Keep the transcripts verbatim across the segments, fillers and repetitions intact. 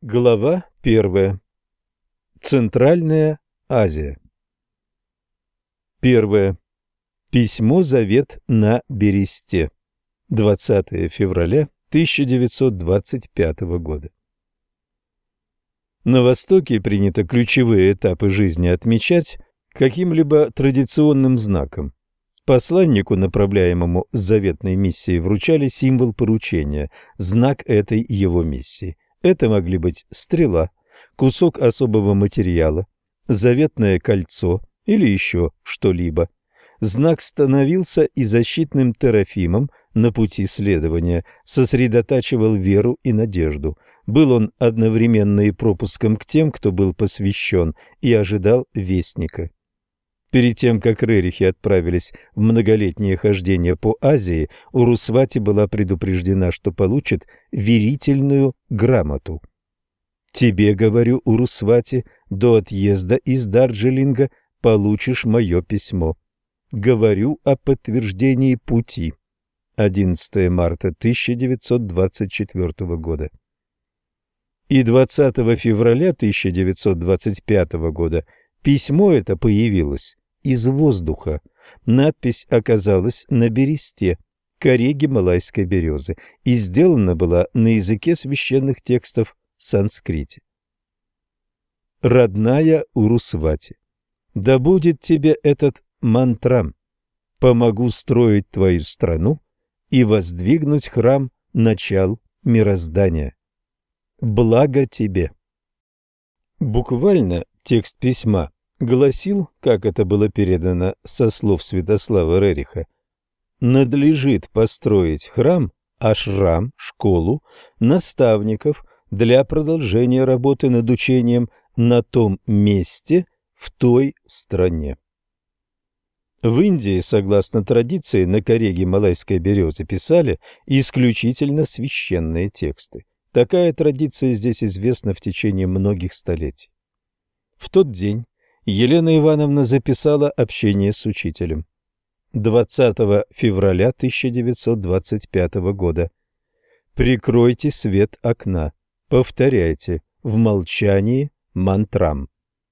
Глава первая. Центральная Азия. Первое. Письмо-завет на бересте. двадцатое февраля тысяча девятьсот двадцать пятого года. На Востоке принято ключевые этапы жизни отмечать каким-либо традиционным знаком. Посланнику, направляемому с заветной миссией, вручали символ поручения, знак этой его миссии. Это могли быть стрела, кусок особого материала, заветное кольцо или еще что-либо. Знак становился и защитным терафимом на пути следования, сосредотачивал веру и надежду. Был он одновременно и пропуском к тем, кто был посвящен и ожидал вестника. Перед тем, как рерихи отправились в многолетнее хождение по Азии, Урусвати была предупреждена, что получит верительную грамоту. «Тебе, — говорю, Урусвати, — до отъезда из Дарджилинга получишь мое письмо. Говорю о подтверждении пути». одиннадцатое марта тысяча девятьсот двадцать четвёртого года. И двадцатого февраля тысяча девятьсот двадцать пятого года письмо это появилось из воздуха. Надпись оказалась на бересте, коре гималайской березы, и сделана была на языке священных текстов санскрите. Родная Урусвати, да будет тебе этот мантрам, помогу строить твою страну и воздвигнуть храм начал мироздания. Благо тебе. Буквально текст письма гласил, как это было передано со слов Святослава Рериха: надлежит построить храм, ашрам, школу, наставников для продолжения работы над учением на том месте, в той стране. В Индии, согласно традиции, на коре гималайской березы писали исключительно священные тексты. Такая традиция здесь известна в течение многих столетий. В тот день Елена Ивановна записала общение с учителем. двадцатого февраля тысяча девятьсот двадцать пятого года. Прикройте свет окна. Повторяйте в молчании мантрам.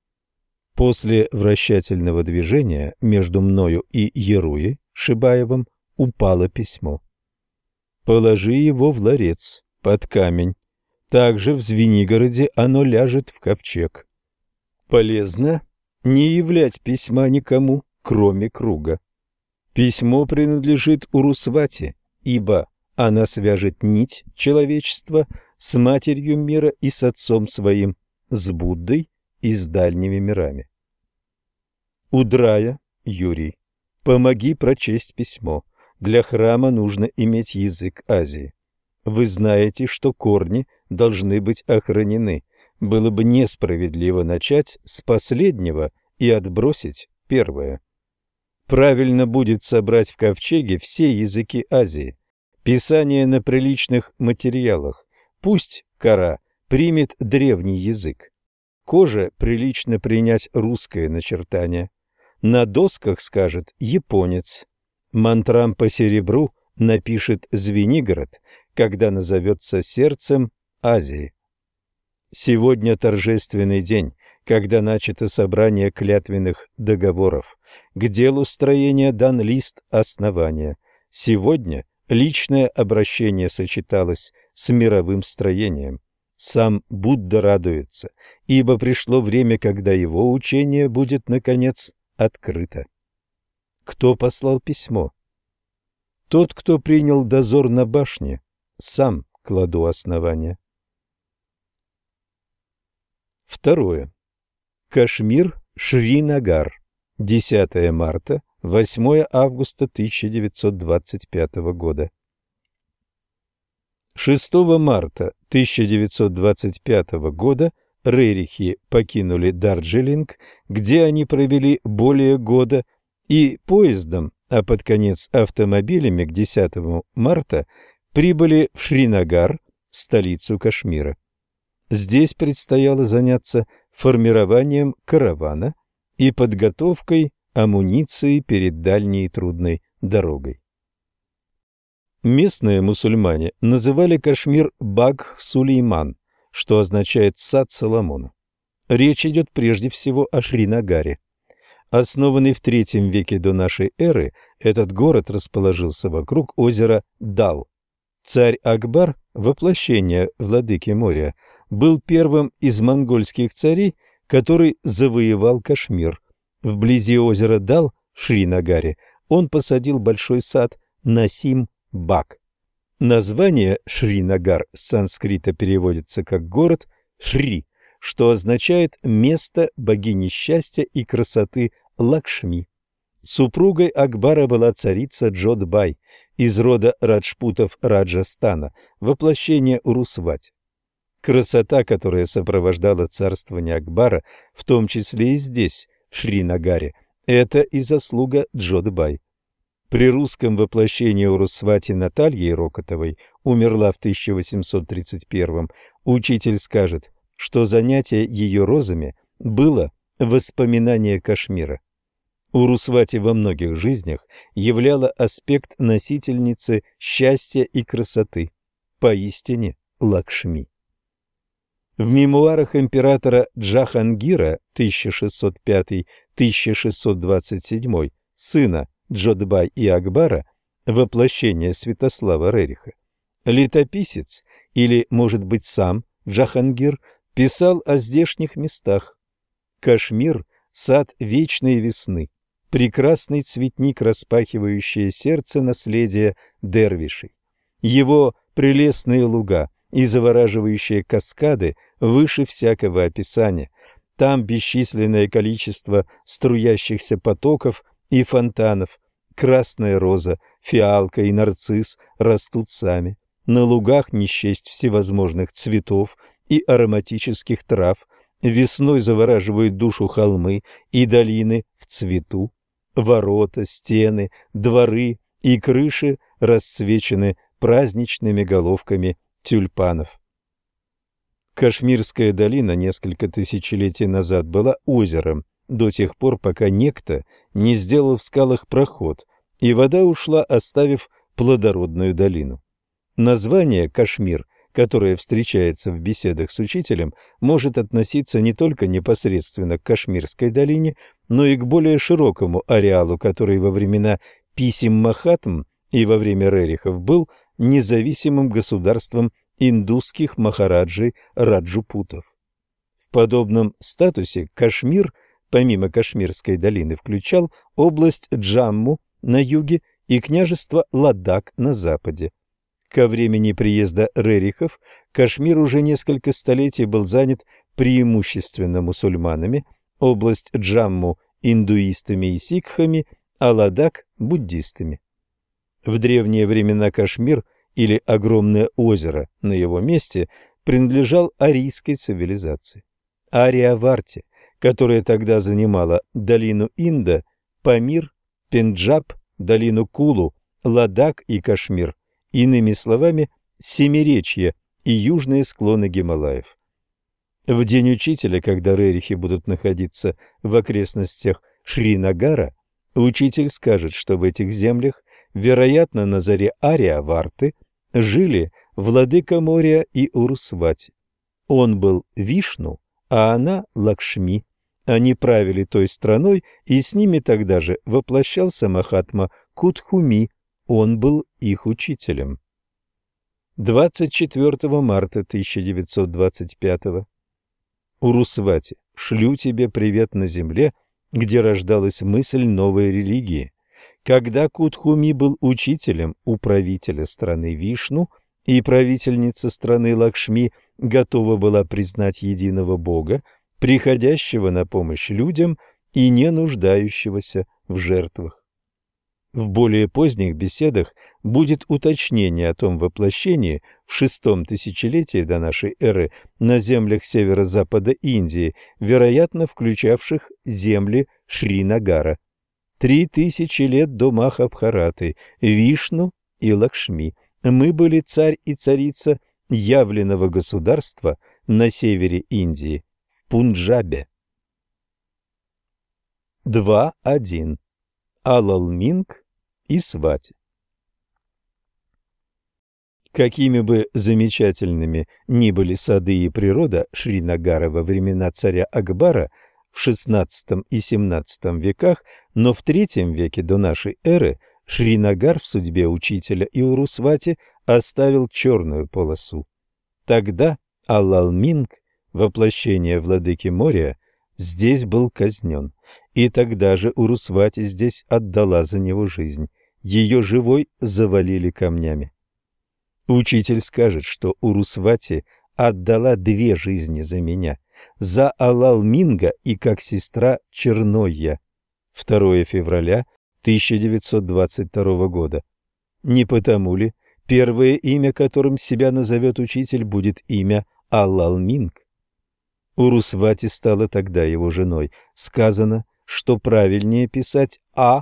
После вращательного движения между мною и Еруей Шибаевым упало письмо. Положи его в ларец под камень. Также в Звенигороде оно ляжет в ковчег. Полезно не являть письма никому, кроме круга. Письмо принадлежит Урусвати, ибо она свяжет нить человечества с матерью мира и с отцом своим, с Буддой и с дальними мирами. Удрая, Юрий, помоги прочесть письмо. Для храма нужно иметь язык Азии. Вы знаете, что корни должны быть охранены. Было бы несправедливо начать с последнего и отбросить первое. Правильно будет собрать в ковчеге все языки Азии. Писание на приличных материалах. Пусть кора примет древний язык. Коже прилично принять русское начертание. На досках скажет японец. Мантрам по серебру напишет Звенигород, когда назовется сердцем Азии. Сегодня торжественный день, когда начато собрание клятвенных договоров. К делу строения дан лист основания. Сегодня личное обращение сочеталось с мировым строением. Сам Будда радуется, ибо пришло время, когда его учение будет, наконец, открыто. Кто послал письмо? Тот, кто принял дозор на башне. Сам кладу основания. Второе. Кашмир, Шринагар. десятое марта, восьмое августа тысяча девятьсот двадцать пятого года. шестого марта тысяча девятьсот двадцать пятого года рерихи покинули Дарджилинг, где они провели более года, и поездом, а под конец автомобилями к десятому марта прибыли в Шринагар, столицу Кашмира. Здесь предстояло заняться формированием каравана и подготовкой амуниции перед дальней и трудной дорогой. Местные мусульмане называли Кашмир Багх-Сулейман, что означает «сад Соломона». Речь идет прежде всего о Шринагаре. Основанный в третьем веке до нашей эры, этот город расположился вокруг озера Дал. Царь Акбар, воплощение владыки моря, был первым из монгольских царей, который завоевал Кашмир. Вблизи озера Дал, в Шринагаре, он посадил большой сад Насим-Баг. Название Шринагар с санскрита переводится как «город Шри», что означает «место богини счастья и красоты Лакшми». Супругой Акбара была царица Джодбай из рода раджпутов Раджастана, воплощение Урусвати. Красота, которая сопровождала царствование Акбара, в том числе и здесь, в Шринагаре, это и заслуга Джодбай. При русском воплощении Урусвати Натальи Рокотовой умерла в тысяча восемьсот тридцать первом. Учитель скажет, что занятие ее розами было воспоминание Кашмира. Урусвати во многих жизнях являла аспект носительницы счастья и красоты, поистине Лакшми. В мемуарах императора Джахангира тысяча шестьсот пятый — тысяча шестьсот двадцать седьмой, сына Джодбай и Акбара, воплощение Святослава Рериха, летописец, или, может быть, сам Джахангир, писал о здешних местах. Кашмир – сад вечной весны, прекрасный цветник, распахивающий сердце наследия дервишей. Его прелестные луга и завораживающие каскады выше всякого описания. Там бесчисленное количество струящихся потоков и фонтанов. Красная роза, фиалка и нарцисс растут сами. На лугах не счесть всевозможных цветов и ароматических трав. Весной завораживают душу холмы и долины в цвету. Ворота, стены, дворы и крыши расцвечены праздничными головками тюльпанов. Кашмирская долина несколько тысячелетий назад была озером, до тех пор, пока некто не сделал в скалах проход, и вода ушла, оставив плодородную долину. Название «Кашмир», которое встречается в беседах с учителем, может относиться не только непосредственно к Кашмирской долине, но и к более широкому ареалу, который во времена писем Махатм и во время Рерихов был независимым государством индусских махараджей Раджпутов. В подобном статусе Кашмир, помимо Кашмирской долины, включал область Джамму на юге и княжество Ладак на западе. Ко времени приезда Рерихов Кашмир уже несколько столетий был занят преимущественно мусульманами, область Джамму – индуистами и сикхами, а Ладак – буддистами. В древние времена Кашмир, или огромное озеро на его месте, принадлежал арийской цивилизации. Ария-Варти, которая тогда занимала долину Инда, Памир, Пенджаб, долину Кулу, Ладак и Кашмир, иными словами, Семиречье и южные склоны Гималаев. В день учителя, когда рерихи будут находиться в окрестностях Шринагара, учитель скажет, что в этих землях, вероятно, на заре Ария-Варты, жили владыка моря и Урусвати. Он был Вишну, а она Лакшми. Они правили той страной, и с ними тогда же воплощался Махатма Кутхуми. Он был их учителем. двадцать четвёртого марта тысяча девятьсот двадцать пятого. Урусвати, шлю тебе привет на земле, где рождалась мысль новой религии. Когда Кутхуми был учителем у правителя страны Вишну, и правительница страны Лакшми готова была признать единого Бога, приходящего на помощь людям и не нуждающегося в жертвах. В более поздних беседах будет уточнение о том воплощении в шестом тысячелетии до нашей эры на землях северо-запада Индии, вероятно, включавших земли Шринагара. Три тысячи лет до Махабхараты, Вишну и Лакшми. Мы были царь и царица явленного государства на севере Индии, в Пунджабе. два один. Алалминг и Свати. Какими бы замечательными ни были сады и природа Шринагара во времена царя Акбара в шестнадцатом и семнадцатом веках, но в третьем веке до нашей эры Шринагар в судьбе учителя и Урусвати оставил черную полосу. Тогда Алалминг, воплощение владыки моря, здесь был казнен, и тогда же Урусвати здесь отдала за него жизнь. Ее живой завалили камнями. Учитель скажет, что Урусвати отдала две жизни за меня, за Алалминга и как сестра Чернойя. второе февраля тысяча девятьсот двадцать второго года. Не потому ли первое имя, которым себя назовет учитель, будет имя Алалминг? Урусвати стала тогда его женой. Сказано, что правильнее писать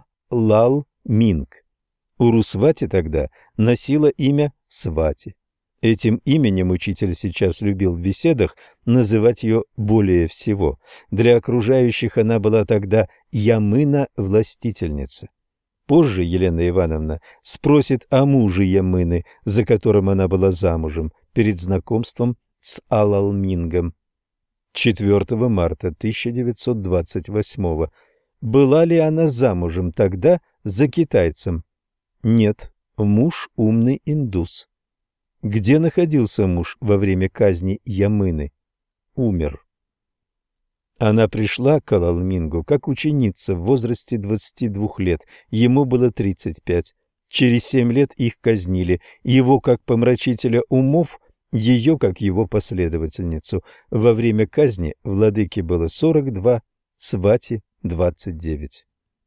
А-Лал-Минг. Урусвати тогда носила имя Свати. Этим именем учитель сейчас любил в беседах называть ее более всего. Для окружающих она была тогда Ямына-властительница. Позже Елена Ивановна спросит о муже Ямыны, за которым она была замужем, перед знакомством с Алалмингом. четвёртого марта тысяча девятьсот двадцать восьмого. Была ли она замужем тогда за китайцем? Нет, муж умный индус. Где находился муж во время казни Ямыны? Умер. Она пришла к Алалмингу как ученица в возрасте двадцати двух лет, ему было тридцать пять. Через семь лет их казнили, его как помрачителя умов, ее как его последовательницу. Во время казни владыке было сорок два, Свати двадцать девять.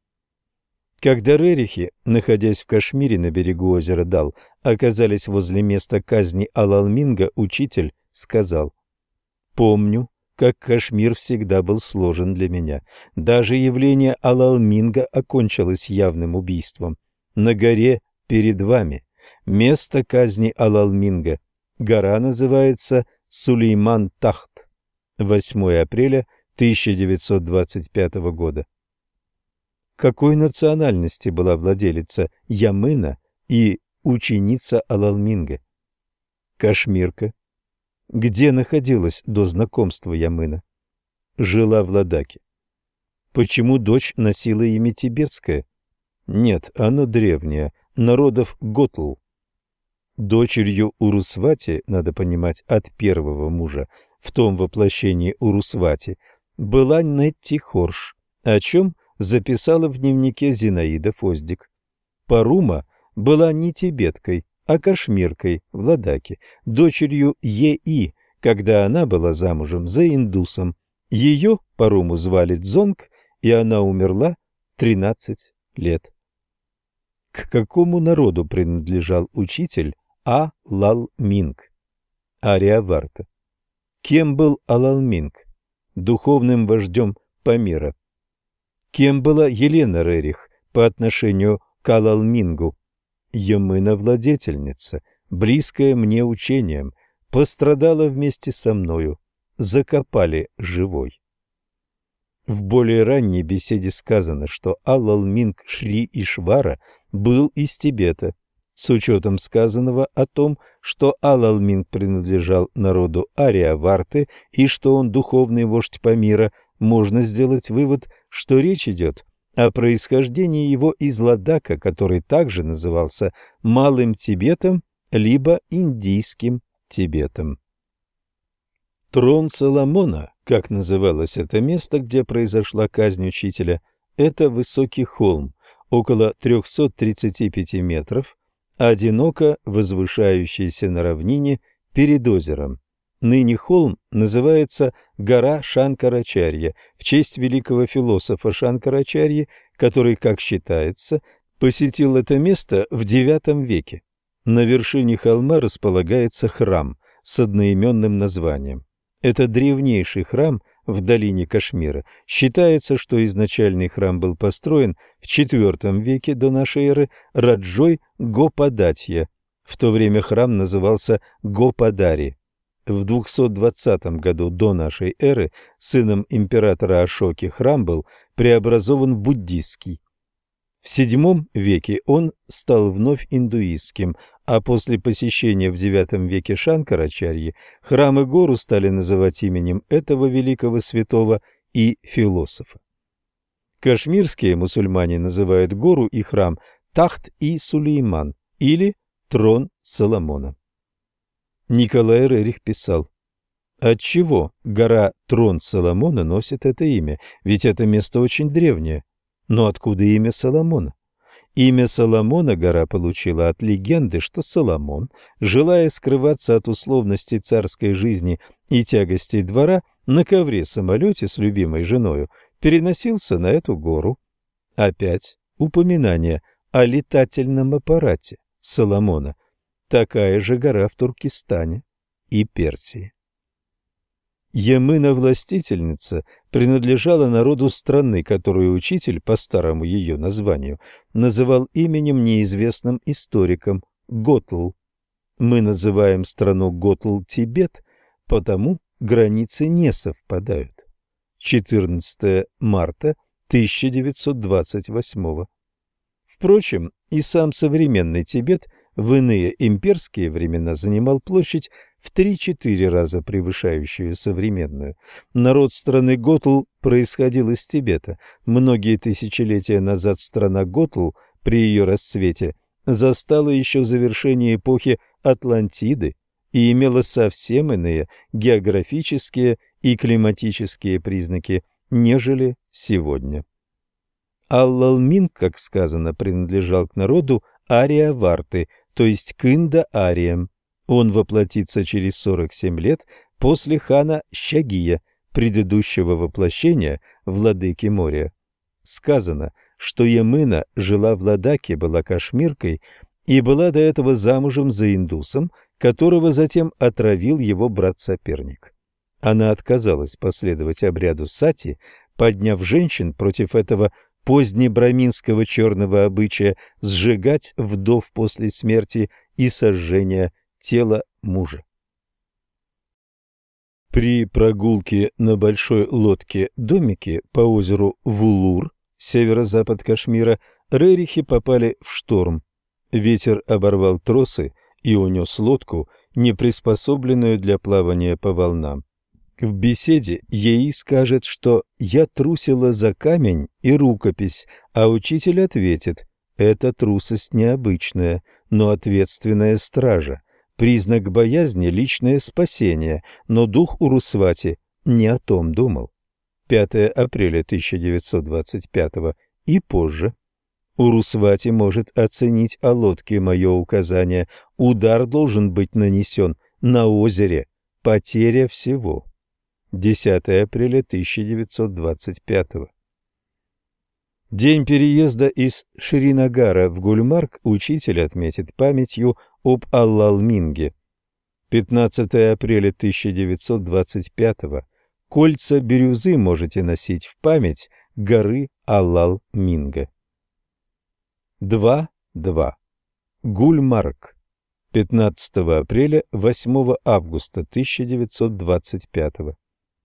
Когда рерихи, находясь в Кашмире на берегу озера Дал, оказались возле места казни Алалминга, учитель сказал: «Помню, как Кашмир всегда был сложен для меня. Даже явление Алалминга окончилось явным убийством. На горе перед вами место казни Алалминга. Гора называется Сулейман-Тахт. восьмое апреля тысяча девятьсот двадцать пятого года». Какой национальности была владелица Ямына и ученица Алалминга? Кашмирка. Где находилась до знакомства Ямына? Жила в Ладаке. Почему дочь носила имя тибетское? Нет, оно древнее, народов Готл. Дочерью Урусвати, надо понимать, от первого мужа, в том воплощении Урусвати, была Нетти Хорш, о чем записала в дневнике Зинаида Фоздик. Парума была не тибеткой, а кашмиркой в Ладаке, дочерью Е.И., когда она была замужем за индусом. Ее, Паруму, звали Дзонг, и она умерла тринадцать лет. К какому народу принадлежал учитель А-Лал-Минг? Ариаварта. Кем был Алалминг? Духовным вождем Памира. Кем была Елена Рерих по отношению к Алалмингу? Ямына-владетельница, близкая мне учением, пострадала вместе со мною, закопали живой. В более ранней беседе сказано, что Алалминг Шри Ишвара был из Тибета. С учетом сказанного о том, что Алалминг принадлежал народу Ариаварты и что он духовный вождь Памира, можно сделать вывод, что речь идет о происхождении его из Ладака, который также назывался Малым Тибетом либо Индийским Тибетом. Трон Соломона, как называлось это место, где произошла казнь учителя, это высокий холм, около трехсот тридцати пяти метров, одиноко возвышающийся на равнине перед озером. Ныне холм называется гора Шанкарачарья в честь великого философа Шанкарачарьи, который, как считается, посетил это место в девятом веке. На вершине холма располагается храм с одноименным названием. Это древнейший храм в долине Кашмира. Считается, что изначальный храм был построен в четвёртом веке до нашей эры Раджой Гопадатья. В то время храм назывался Гопадари. В двухсот двадцатом году до нашей эры сыном императора Ашоки храм был преобразован в буддистский. В седьмом веке он стал вновь индуистским, а после посещения в девятом веке Шанкарачарьи храм и гору стали называть именем этого великого святого и философа. Кашмирские мусульмане называют гору и храм Тахт-и-Сулейман или Трон Соломона. Николай Рерих писал: «Отчего гора Трон Соломона носит это имя? Ведь это место очень древнее. Но откуда имя Соломона? Имя Соломона гора получила от легенды, что Соломон, желая скрываться от условностей царской жизни и тягостей двора, на ковре-самолете с любимой женою переносился на эту гору». Опять упоминание о летательном аппарате Соломона. Такая же гора в Туркестане и Персии. Ямына-властительница принадлежала народу страны, которую учитель, по старому ее названию, называл именем неизвестным историком Готл. Мы называем страну Готл Тибет, потому границы не совпадают. четырнадцатое марта тысяча девятьсот двадцать восьмого. Впрочем, и сам современный Тибет в иные имперские времена занимал площадь в три-четыре раза превышающую современную. Народ страны Готл происходил из Тибета. Многие тысячелетия назад страна Готл при ее расцвете застала еще завершение эпохи Атлантиды и имела совсем иные географические и климатические признаки, нежели сегодня. Аллалминг, как сказано, принадлежал к народу Ария-Варты, то есть к индо-ариям. Он воплотится через сорок семь лет после хана Щагия, предыдущего воплощения владыки моря. Сказано, что Ямына жила в Ладаке, была кашмиркой и была до этого замужем за индусом, которого затем отравил его брат-соперник. Она отказалась последовать обряду сати, подняв женщин против этого позднебраминского черного обычая сжигать вдов после смерти и сожжения тела мужа. При прогулке на большой лодке-домике по озеру Вулур, северо-запад Кашмира, Рерихи попали в шторм. Ветер оборвал тросы и унес лодку, не приспособленную для плавания по волнам. В беседе ей скажет, что «я трусила за камень и рукопись», а учитель ответит: «это трусость необычная, но ответственная стража, признак боязни – личное спасение, но дух Урусвати не о том думал». пятое апреля тысяча девятьсот двадцать пятого и позже. Урусвати может оценить о лодке мое указание. Удар должен быть нанесен на озере. Потеря всего. десятое апреля тысяча девятьсот двадцать пятого. День переезда из Шринагара в Гульмарг учитель отметит памятью об Аллалминге. пятнадцатое апреля тысяча девятьсот двадцать пятого. Кольца бирюзы можете носить в память горы Аллалминга. два два. Гульмарг. пятнадцатого апреля — восьмого августа тысяча девятьсот двадцать пятого.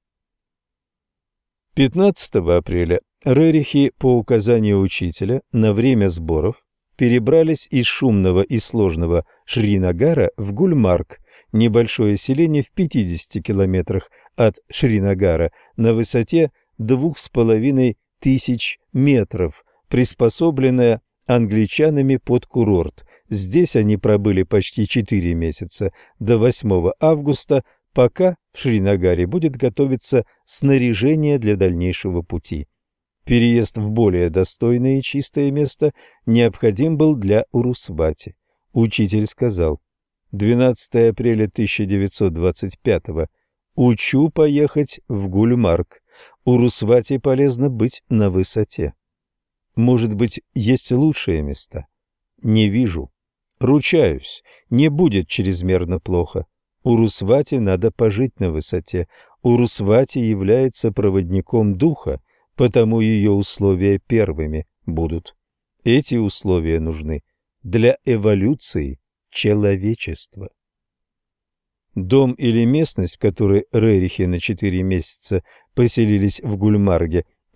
пятнадцатого апреля Рерихи по указанию учителя на время сборов перебрались из шумного и сложного Шринагара в Гульмарг, небольшое селение в пятидесяти километрах от Шринагара на высоте двух с половиной тысяч метров, приспособленное англичанами под курорт. Здесь они пробыли почти четыре месяца, до восьмого августа, пока в Шринагаре будет готовиться снаряжение для дальнейшего пути. Переезд в более достойное и чистое место необходим был для Урусвати. Учитель сказал: двенадцатого апреля тысяча девятьсот двадцать пятого. Учу поехать в Гульмарг. Урусвати полезно быть на высоте. Может быть, есть лучшие места? Не вижу. Ручаюсь, не будет чрезмерно плохо. Урусвати надо пожить на высоте. Урусвати является проводником духа, потому ее условия первыми будут. Эти условия нужны для эволюции человечества. Дом или местность, в которой Рерихи на четыре месяца поселились в Гульмарге,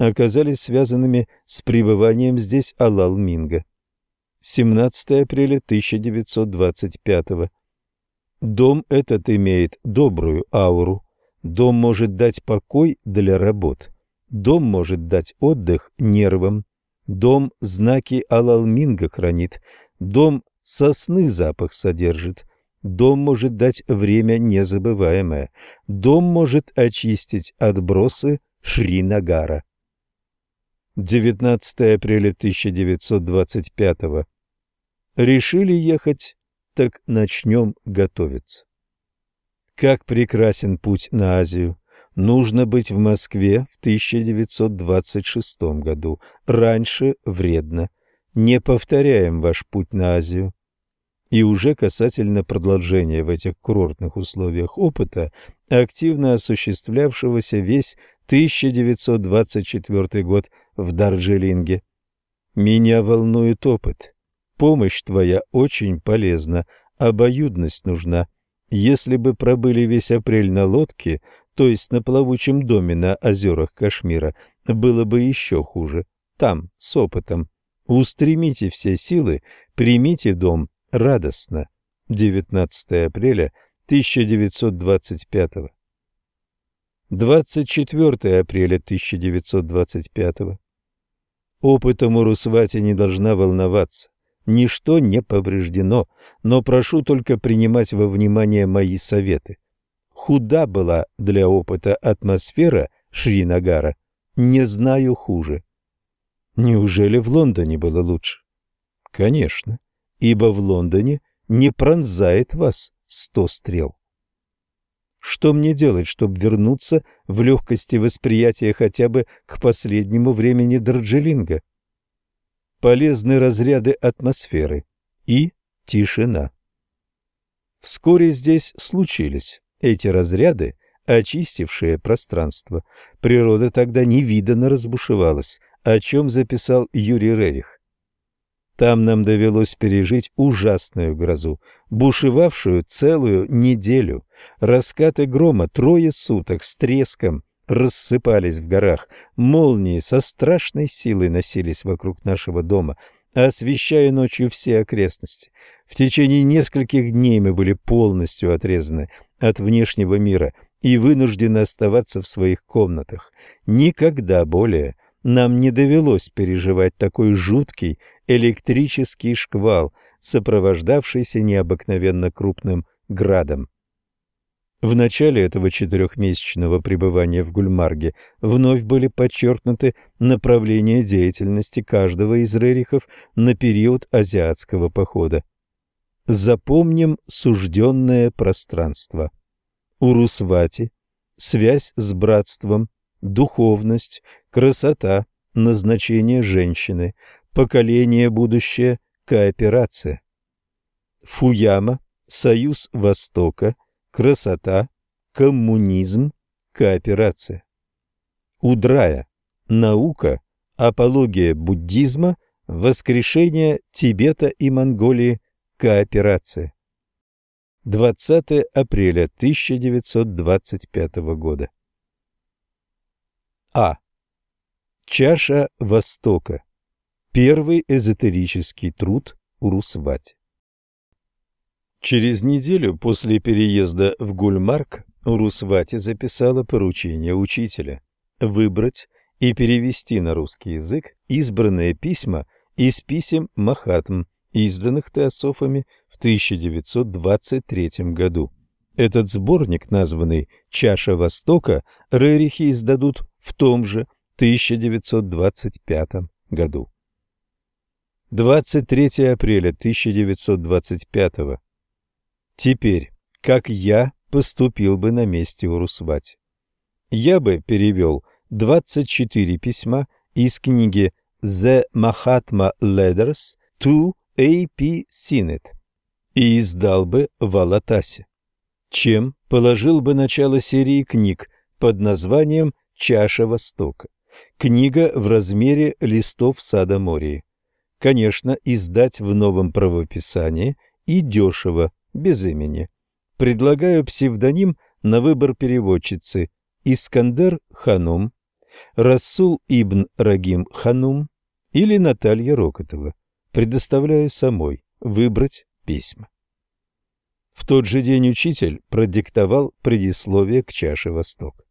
оказались связанными с пребыванием здесь Алал-Минга. семнадцатое апреля тысяча девятьсот двадцать пятого. Дом этот имеет добрую ауру. Дом может дать покой для работ. Дом может дать отдых нервам. Дом знаки Алал-Минга хранит. Дом сосны запах содержит. Дом может дать время незабываемое. Дом может очистить отбросы Шринагара. девятнадцатое апреля тысяча девятьсот двадцать пятого. Решили ехать, так начнем готовиться. Как прекрасен путь на Азию. Нужно быть в Москве в тысяча девятьсот двадцать шестом году. Раньше вредно. Не повторяем ваш путь на Азию. И уже касательно продолжения в этих курортных условиях опыта, активно осуществлявшегося весь тысяча девятьсот двадцать четвёртый год в Дарджилинге. Меня волнует опыт. Помощь твоя очень полезна, обоюдность нужна. Если бы пробыли весь апрель на лодке, то есть на плавучем доме на озерах Кашмира, было бы еще хуже. Там, с опытом. Устремите все силы, примите дом радостно. девятнадцатое апреля тысяча девятьсот двадцать пятого. двадцать четвёртое апреля тысяча девятьсот двадцать пятого. Опытом Урусвати не должна волноваться. Ничто не повреждено, но прошу только принимать во внимание мои советы. Худа была для опыта атмосфера Шринагара, не знаю хуже. Неужели в Лондоне было лучше? Конечно, ибо в Лондоне не пронзает вас сто стрел. Что мне делать, чтобы вернуться в легкости восприятия хотя бы к последнему времени Дарджилинга? Полезны разряды атмосферы и тишина. Вскоре здесь случились эти разряды, очистившие пространство. Природа тогда невиданно разбушевалась, о чем записал Юрий Рерих. Там нам довелось пережить ужасную грозу, бушевавшую целую неделю. Раскаты грома трое суток с треском рассыпались в горах, молнии со страшной силой носились вокруг нашего дома, освещая ночью все окрестности. В течение нескольких дней мы были полностью отрезаны от внешнего мира и вынуждены оставаться в своих комнатах. Никогда более нам не довелось переживать такой жуткий электрический шквал, сопровождавшийся необыкновенно крупным градом. В начале этого четырехмесячного пребывания в Гульмарге вновь были подчеркнуты направления деятельности каждого из рерихов на период азиатского похода. Запомним сужденное пространство. Урусвати, связь с братством, духовность, красота, назначение женщины, поколение будущее, кооперация. Фуяма, союз Востока, красота, коммунизм, кооперация. Удрая, наука, апология буддизма, воскрешение Тибета и Монголии, кооперация. двадцатое апреля тысяча девятьсот двадцать пятого года. А. Чаша Востока. Первый эзотерический труд Урусвати. Через неделю после переезда в Гульмарг Урусвати записала поручение учителя выбрать и перевести на русский язык избранные письма из писем Махатм, изданных теософами в тысяча девятьсот двадцать третьем году. Этот сборник, названный «Чаша Востока», рерихи издадут в том же тысяча девятьсот двадцать пятом году. двадцать третьего апреля тысяча девятьсот двадцать пятого. Теперь, как я поступил бы на месте Урусвати? Я бы перевел двадцать четыре письма из книги «The Mahatma Letters to А Пи Синет» и издал бы в Алатасе, чем положил бы начало серии книг под названием «Чаша Востока». Книга в размере листов сада Мории. Конечно, издать в новом правописании и дешево, без имени. Предлагаю псевдоним на выбор переводчицы Искандер Ханум, Расул ибн Рагим Ханум или Наталья Рокотова. Предоставляю самой выбрать письма. В тот же день учитель продиктовал предисловие к чаше Восток.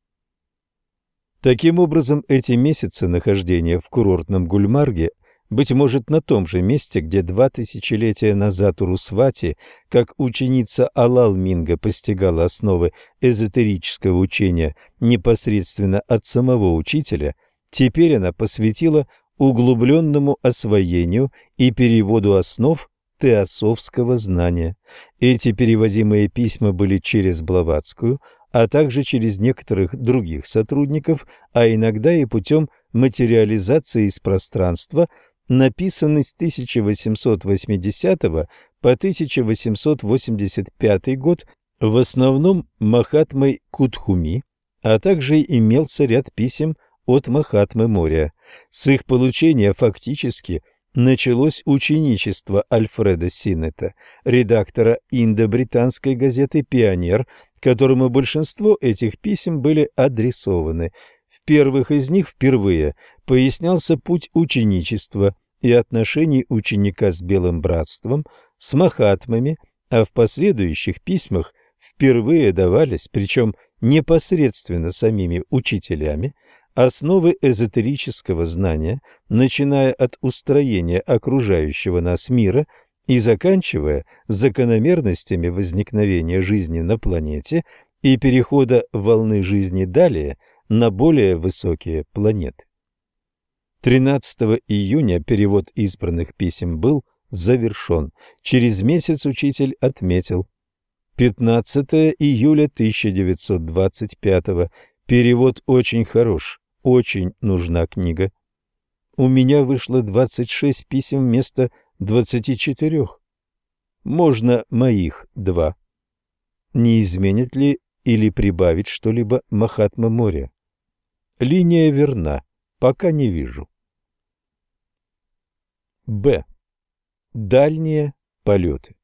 Таким образом, эти месяцы нахождения в курортном Гульмарге, быть может, на том же месте, где два тысячелетия назад Урусвати, как ученица Алал-Минга, постигала основы эзотерического учения непосредственно от самого учителя, теперь она посвятила углубленному освоению и переводу основ теософского знания. Эти переводимые письма были через Блаватскую, а также через некоторых других сотрудников, а иногда и путем материализации из пространства, написаны с тысяча восемьсот восьмидесятого по тысяча восемьсот восемьдесят пятый год, в основном Махатмой Кутхуми, а также имелся ряд писем от Махатмы Мория. С их получения фактически началось ученичество Альфреда Синнета, редактора индо-британской газеты «Пионер», которому большинство этих писем были адресованы. В первых из них впервые пояснялся путь ученичества и отношений ученика с Белым Братством, с Махатмами, а в последующих письмах впервые давались, причем непосредственно самими учителями, основы эзотерического знания, начиная от устроения окружающего нас мира и заканчивая закономерностями возникновения жизни на планете и перехода волны жизни далее на более высокие планеты. тринадцатого июня перевод избранных писем был завершен. Через месяц учитель отметил: пятнадцатого июля тысяча девятьсот двадцать пятого. Перевод очень хорош. Очень нужна книга. У меня вышло двадцать шесть писем вместо двадцати четырёх. Можно моих два. Не изменит ли или прибавить что-либо Махатма Мория? Линия верна. Пока не вижу. Б. Дальние полеты.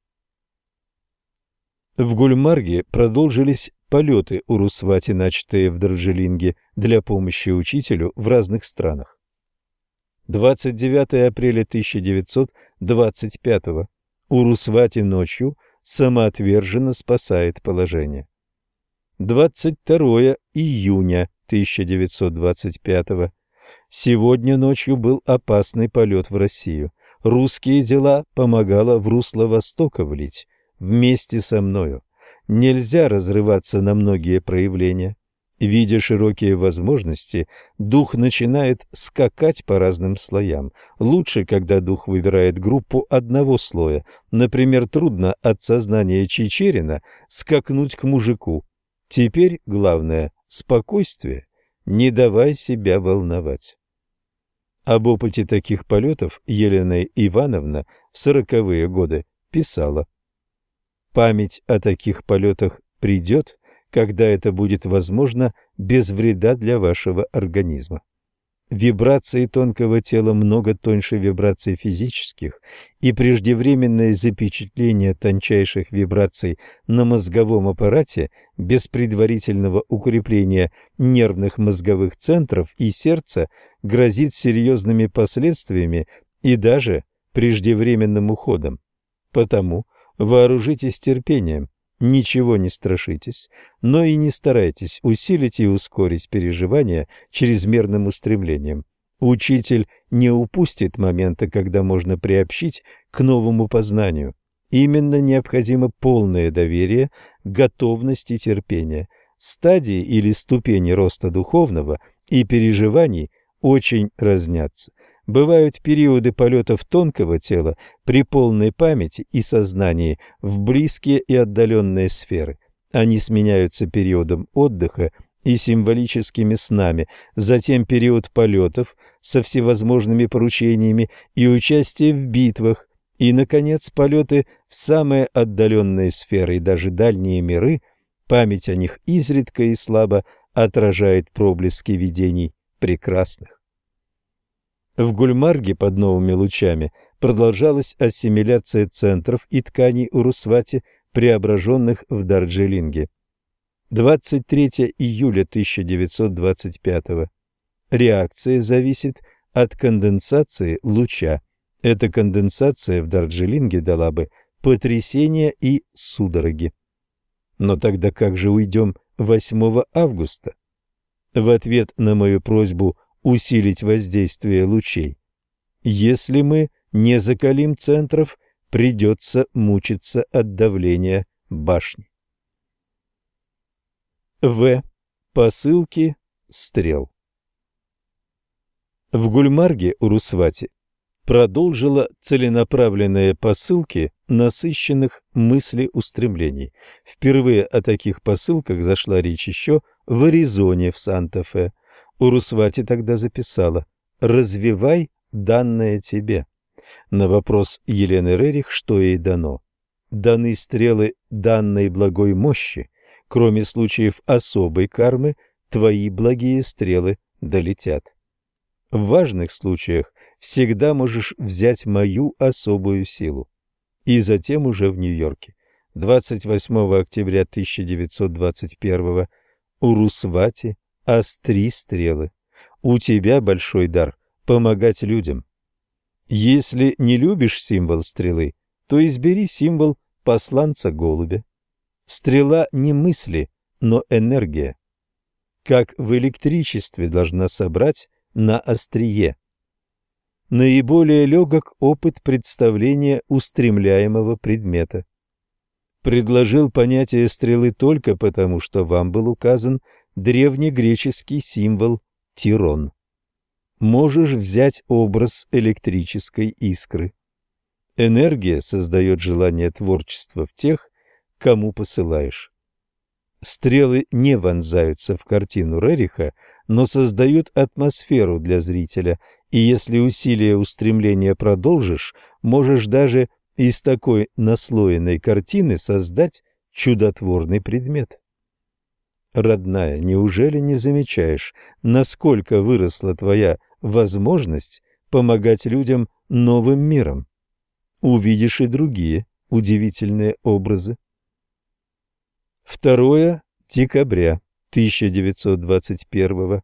В Гульмарге продолжились полеты Урусвати, начатые в Дарджилинге для помощи учителю в разных странах. двадцать девятого апреля тысяча девятьсот двадцать пятого. Урусвати ночью самоотверженно спасает положение. двадцать второго июня тысяча девятьсот двадцать пятого. Сегодня ночью был опасный полет в Россию. Русские дела помогало в русло Востока влить. Вместе со мною. Нельзя разрываться на многие проявления. Видя широкие возможности, дух начинает скакать по разным слоям. Лучше, когда дух выбирает группу одного слоя. Например, трудно от сознания Чичерина скакнуть к мужику. Теперь главное – спокойствие, не давай себя волновать. Об опыте таких полетов Елена Ивановна в сороковые годы писала: «Память о таких полетах придет, когда это будет возможно без вреда для вашего организма. Вибрации тонкого тела много тоньше вибраций физических, и преждевременное запечатление тончайших вибраций на мозговом аппарате без предварительного укрепления нервных мозговых центров и сердца грозит серьезными последствиями и даже преждевременным уходом. Потому вооружитесь терпением, ничего не страшитесь, но и не старайтесь усилить и ускорить переживания чрезмерным устремлением. Учитель не упустит момента, когда можно приобщить к новому познанию. Именно необходимо полное доверие, готовность и терпение. Стадии или ступени роста духовного и переживаний очень разнятся. Бывают периоды полетов тонкого тела при полной памяти и сознании в близкие и отдаленные сферы. Они сменяются периодом отдыха и символическими снами, затем период полетов со всевозможными поручениями и участие в битвах, и, наконец, полеты в самые отдаленные сферы и даже дальние миры. Память о них изредка и слабо отражает проблески видений прекрасных. В Гульмарге под новыми лучами продолжалась ассимиляция центров и тканей Урусвати, преображенных в Дарджилинге. двадцать третьего июля тысяча девятьсот двадцать пятого. Реакция зависит от конденсации луча. Эта конденсация в Дарджилинге дала бы потрясение и судороги. Но тогда как же уйдем восьмого августа? В ответ на мою просьбу усилить воздействие лучей. Если мы не закалим центров, придется мучиться от давления башни. В. Посылки стрел. В Гульмарге Урусвати продолжила целенаправленные посылки насыщенных мыслеустремлений. Впервые о таких посылках зашла речь еще в Аризоне, в Санта-Фе. Урусвати тогда записала «Развивай данное тебе». На вопрос Елены Рерих, что ей дано. Даны стрелы данной благой мощи, кроме случаев особой кармы, твои благие стрелы долетят. В важных случаях всегда можешь взять мою особую силу. И затем уже в Нью-Йорке, двадцать восьмого октября тысяча девятьсот двадцать первого, Урусвати, остри стрелы. У тебя большой дар помогать людям. Если не любишь символ стрелы, то избери символ посланца голубя. Стрела не мысли, но энергия. Как в электричестве должна собрать на острие. Наиболее легок опыт представления устремляемого предмета. Предложил понятие стрелы только потому, что вам был указан древнегреческий символ тирон. Можешь взять образ электрической искры. Энергия создает желание творчества в тех, кому посылаешь. Стрелы не вонзаются в картину Рериха, но создают атмосферу для зрителя, и если усилие устремления продолжишь, можешь даже из такой наслоенной картины создать чудотворный предмет. Родная, неужели не замечаешь, насколько выросла твоя возможность помогать людям новым миром? Увидишь и другие удивительные образы. второго декабря тысяча девятьсот двадцать первого.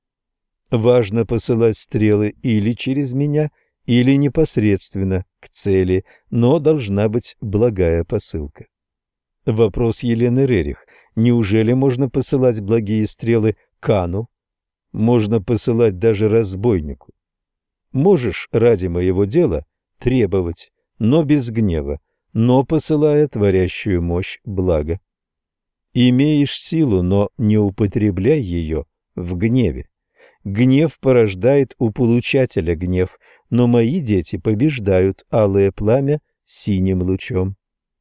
Важно посылать стрелы или через меня, или непосредственно к цели, но должна быть благая посылка. Вопрос Елены Рерих. Неужели можно посылать благие стрелы Кану? Можно посылать даже разбойнику. Можешь ради моего дела требовать, но без гнева, но посылая творящую мощь блага. Имеешь силу, но не употребляй ее в гневе. Гнев порождает у получателя гнев, но мои дети побеждают алое пламя синим лучом.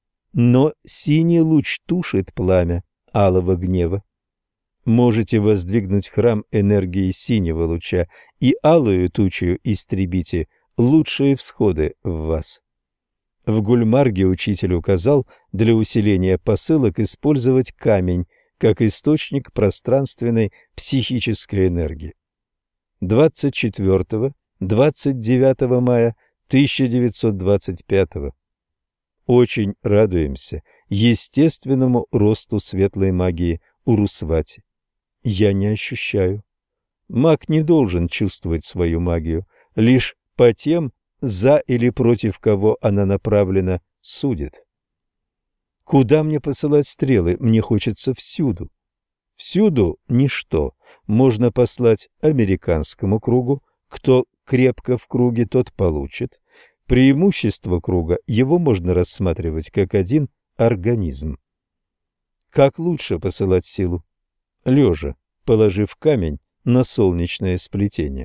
Но синий луч тушит пламя алого гнева. Можете воздвигнуть храм энергии синего луча и алую тучью истребите лучшие всходы в вас. В Гульмарге учитель указал для усиления посылок использовать камень как источник пространственной психической энергии. двадцать четвёртого — двадцать девятого мая тысяча девятьсот двадцать пятого. Очень радуемся естественному росту светлой магии Урусвати. Я не ощущаю. Маг не должен чувствовать свою магию, лишь по тем, за или против кого она направлена, судит. Куда мне посылать стрелы? Мне хочется всюду. Всюду ничто. Можно послать американскому кругу. Кто крепко в круге, тот получит. Преимущество круга, его можно рассматривать как один организм. Как лучше посылать силу? Лежа, положив камень на солнечное сплетение.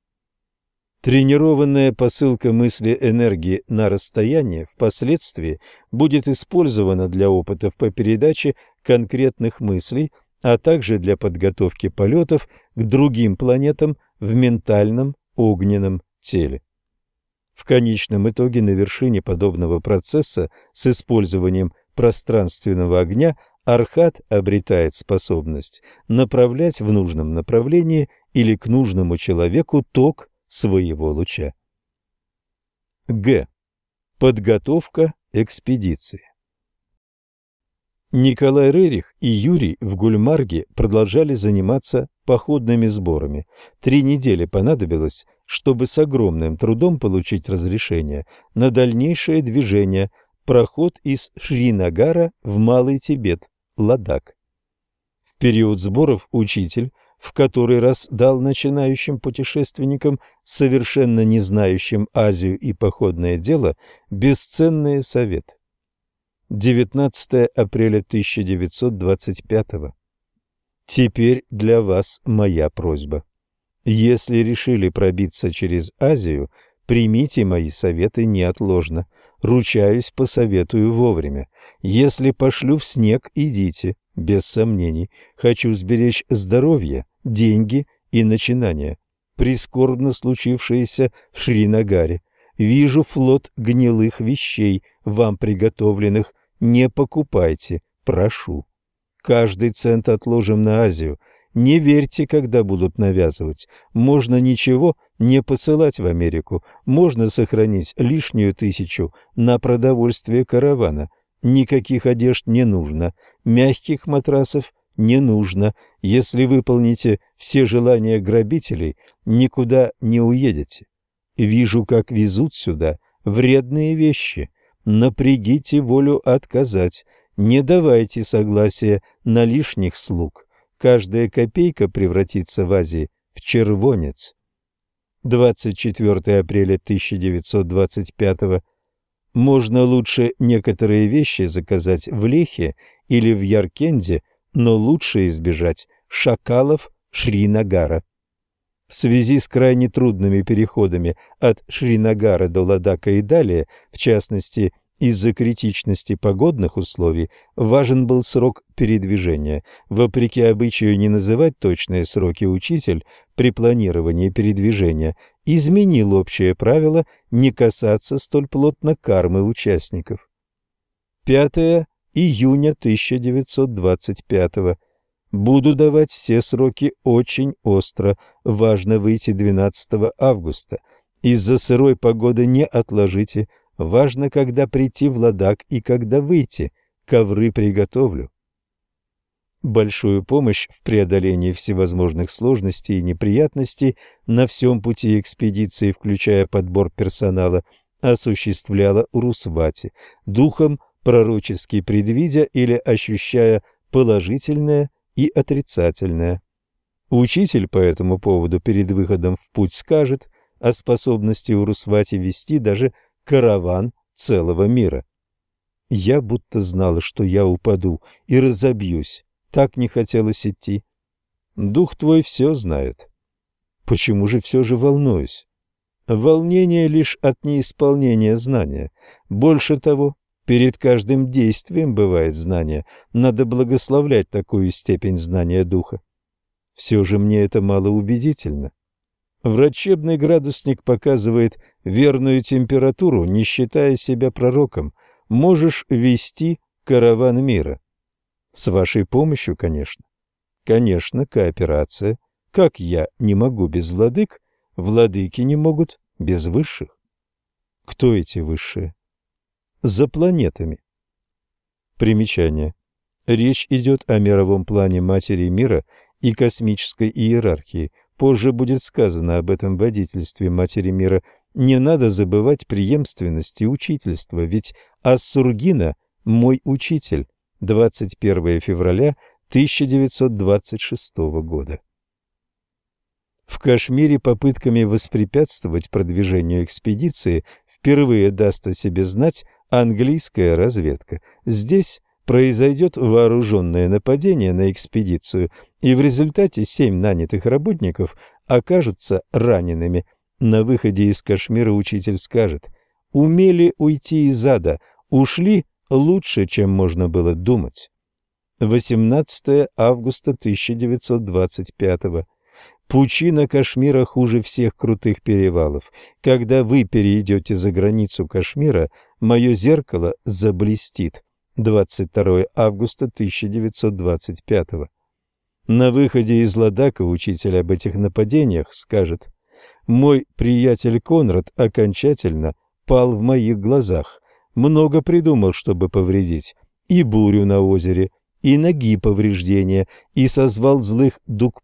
Тренированная посылка мысли энергии на расстояние впоследствии будет использована для опытов по передаче конкретных мыслей, а также для подготовки полетов к другим планетам в ментальном огненном теле. В конечном итоге на вершине подобного процесса с использованием пространственного огня Архат обретает способность направлять в нужном направлении или к нужному человеку ток своего луча. Г. Подготовка экспедиции. Николай Рерих и Юрий в Гульмарге продолжали заниматься походными сборами. Три недели понадобилось, чтобы с огромным трудом получить разрешение на дальнейшее движение, проход из Шринагара в Малый Тибет, Ладак. В период сборов учитель в который раз дал начинающим путешественникам, совершенно не знающим Азию и походное дело, бесценный совет. девятнадцатое апреля тысяча девятьсот двадцать пятого. Теперь для вас моя просьба. Если решили пробиться через Азию, примите мои советы неотложно. Ручаюсь, посоветую вовремя. Если пошлю в снег, идите, без сомнений. Хочу сберечь здоровье, деньги и начинания. Прискорбно случившееся в Шринагаре. Вижу флот гнилых вещей, вам приготовленных. Не покупайте, прошу. Каждый цент отложим на Азию. Не верьте, когда будут навязывать. Можно ничего не посылать в Америку. Можно сохранить лишнюю тысячу на продовольствие каравана. Никаких одежд не нужно. Мягких матрасов не нужно. Если выполните все желания грабителей, никуда не уедете. Вижу, как везут сюда вредные вещи. Напрягите волю отказать. Не давайте согласия на лишних слуг. Каждая копейка превратится в Азии в червонец. двадцать четвёртое апреля тысяча девятьсот двадцать пятого. Можно лучше некоторые вещи заказать в Лехе или в Яркенде, но лучше избежать шакалов Шринагара. В связи с крайне трудными переходами от Шринагара до Ладака и далее, в частности, из-за критичности погодных условий, важен был срок передвижения. Вопреки обычаю не называть точные сроки, учитель при планировании передвижения изменил общее правило не касаться столь плотно кармы участников. пятое июня тысяча девятьсот двадцать пятого. Буду давать все сроки очень остро. Важно выйти двенадцатого августа. Из-за сырой погоды не отложите. Важно, когда прийти в Ладак и когда выйти. Ковры приготовлю. Большую помощь в преодолении всевозможных сложностей и неприятностей на всем пути экспедиции, включая подбор персонала, осуществляла Урусвати, духом пророчески предвидя или ощущая положительное и отрицательное. Учитель по этому поводу перед выходом в путь скажет о способности Урусвати вести даже караван целого мира. Я будто знала, что я упаду и разобьюсь. Так не хотелось идти. Дух твой все знает. Почему же все же волнуюсь? Волнение лишь от неисполнения знания. Больше того, перед каждым действием бывает знание. Надо благословлять такую степень знания духа. Все же мне это малоубедительно. Врачебный градусник показывает верную температуру, не считая себя пророком. Можешь вести караван мира. С вашей помощью, конечно. Конечно, кооперация. Как я не могу без владык, владыки не могут без высших. Кто эти высшие? За планетами. Примечание. Речь идет о мировом плане матери мира и космической иерархии. Позже будет сказано об этом водительстве матери мира. Не надо забывать преемственность и учительство, ведь Ассургина – мой учитель. двадцать первое февраля тысяча девятьсот двадцать шестого года. В Кашмире попытками воспрепятствовать продвижению экспедиции впервые даст о себе знать английская разведка. Здесь произойдет вооруженное нападение на экспедицию, и в результате семь нанятых работников окажутся ранеными. На выходе из Кашмира учитель скажет: «Умели уйти из ада, ушли лучше, чем можно было думать». восемнадцатое августа тысяча девятьсот двадцать пятого. Пучина Кашмира хуже всех крутых перевалов. Когда вы перейдете за границу Кашмира, мое зеркало заблестит. двадцать второе августа тысяча девятьсот двадцать пятого. На выходе из Ладака учитель об этих нападениях скажет: «Мой приятель Конрад окончательно пал в моих глазах. Много придумал, чтобы повредить. И бурю на озере, и ноги повреждения, и созвал злых Дукпа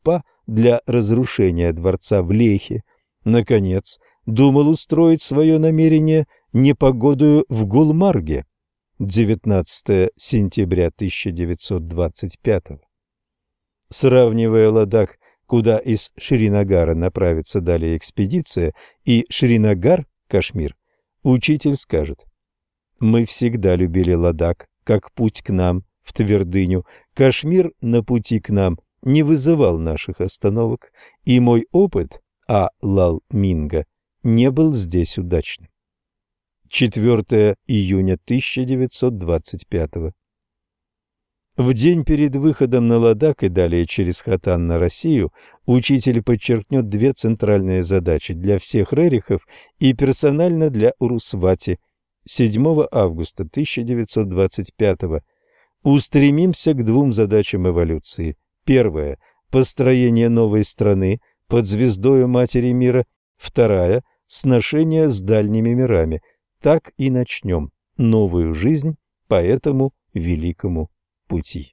для разрушения дворца в Лехе. Наконец, думал устроить свое намерение непогодою в Гулмарге. девятнадцатое сентября тысяча девятьсот двадцать пятого. Сравнивая Ладак, куда из Шринагара направится далее экспедиция, и Шринагар, Кашмир, учитель скажет: «Мы всегда любили Ладак, как путь к нам в твердыню. Кашмир на пути к нам не вызывал наших остановок, и мой опыт, а Лал Минга, не был здесь удачным». четвёртое июня тысяча девятьсот двадцать пятого. В день перед выходом на Ладак и далее через Хотан на Россию учитель подчеркнет две центральные задачи для всех рерихов и персонально для Урусвати. седьмого августа тысяча девятьсот двадцать пятого. Устремимся к двум задачам эволюции. Первая – построение новой страны под звездою Матери Мира. Вторая – сношение с дальними мирами. Так и начнем новую жизнь по этому великому пути.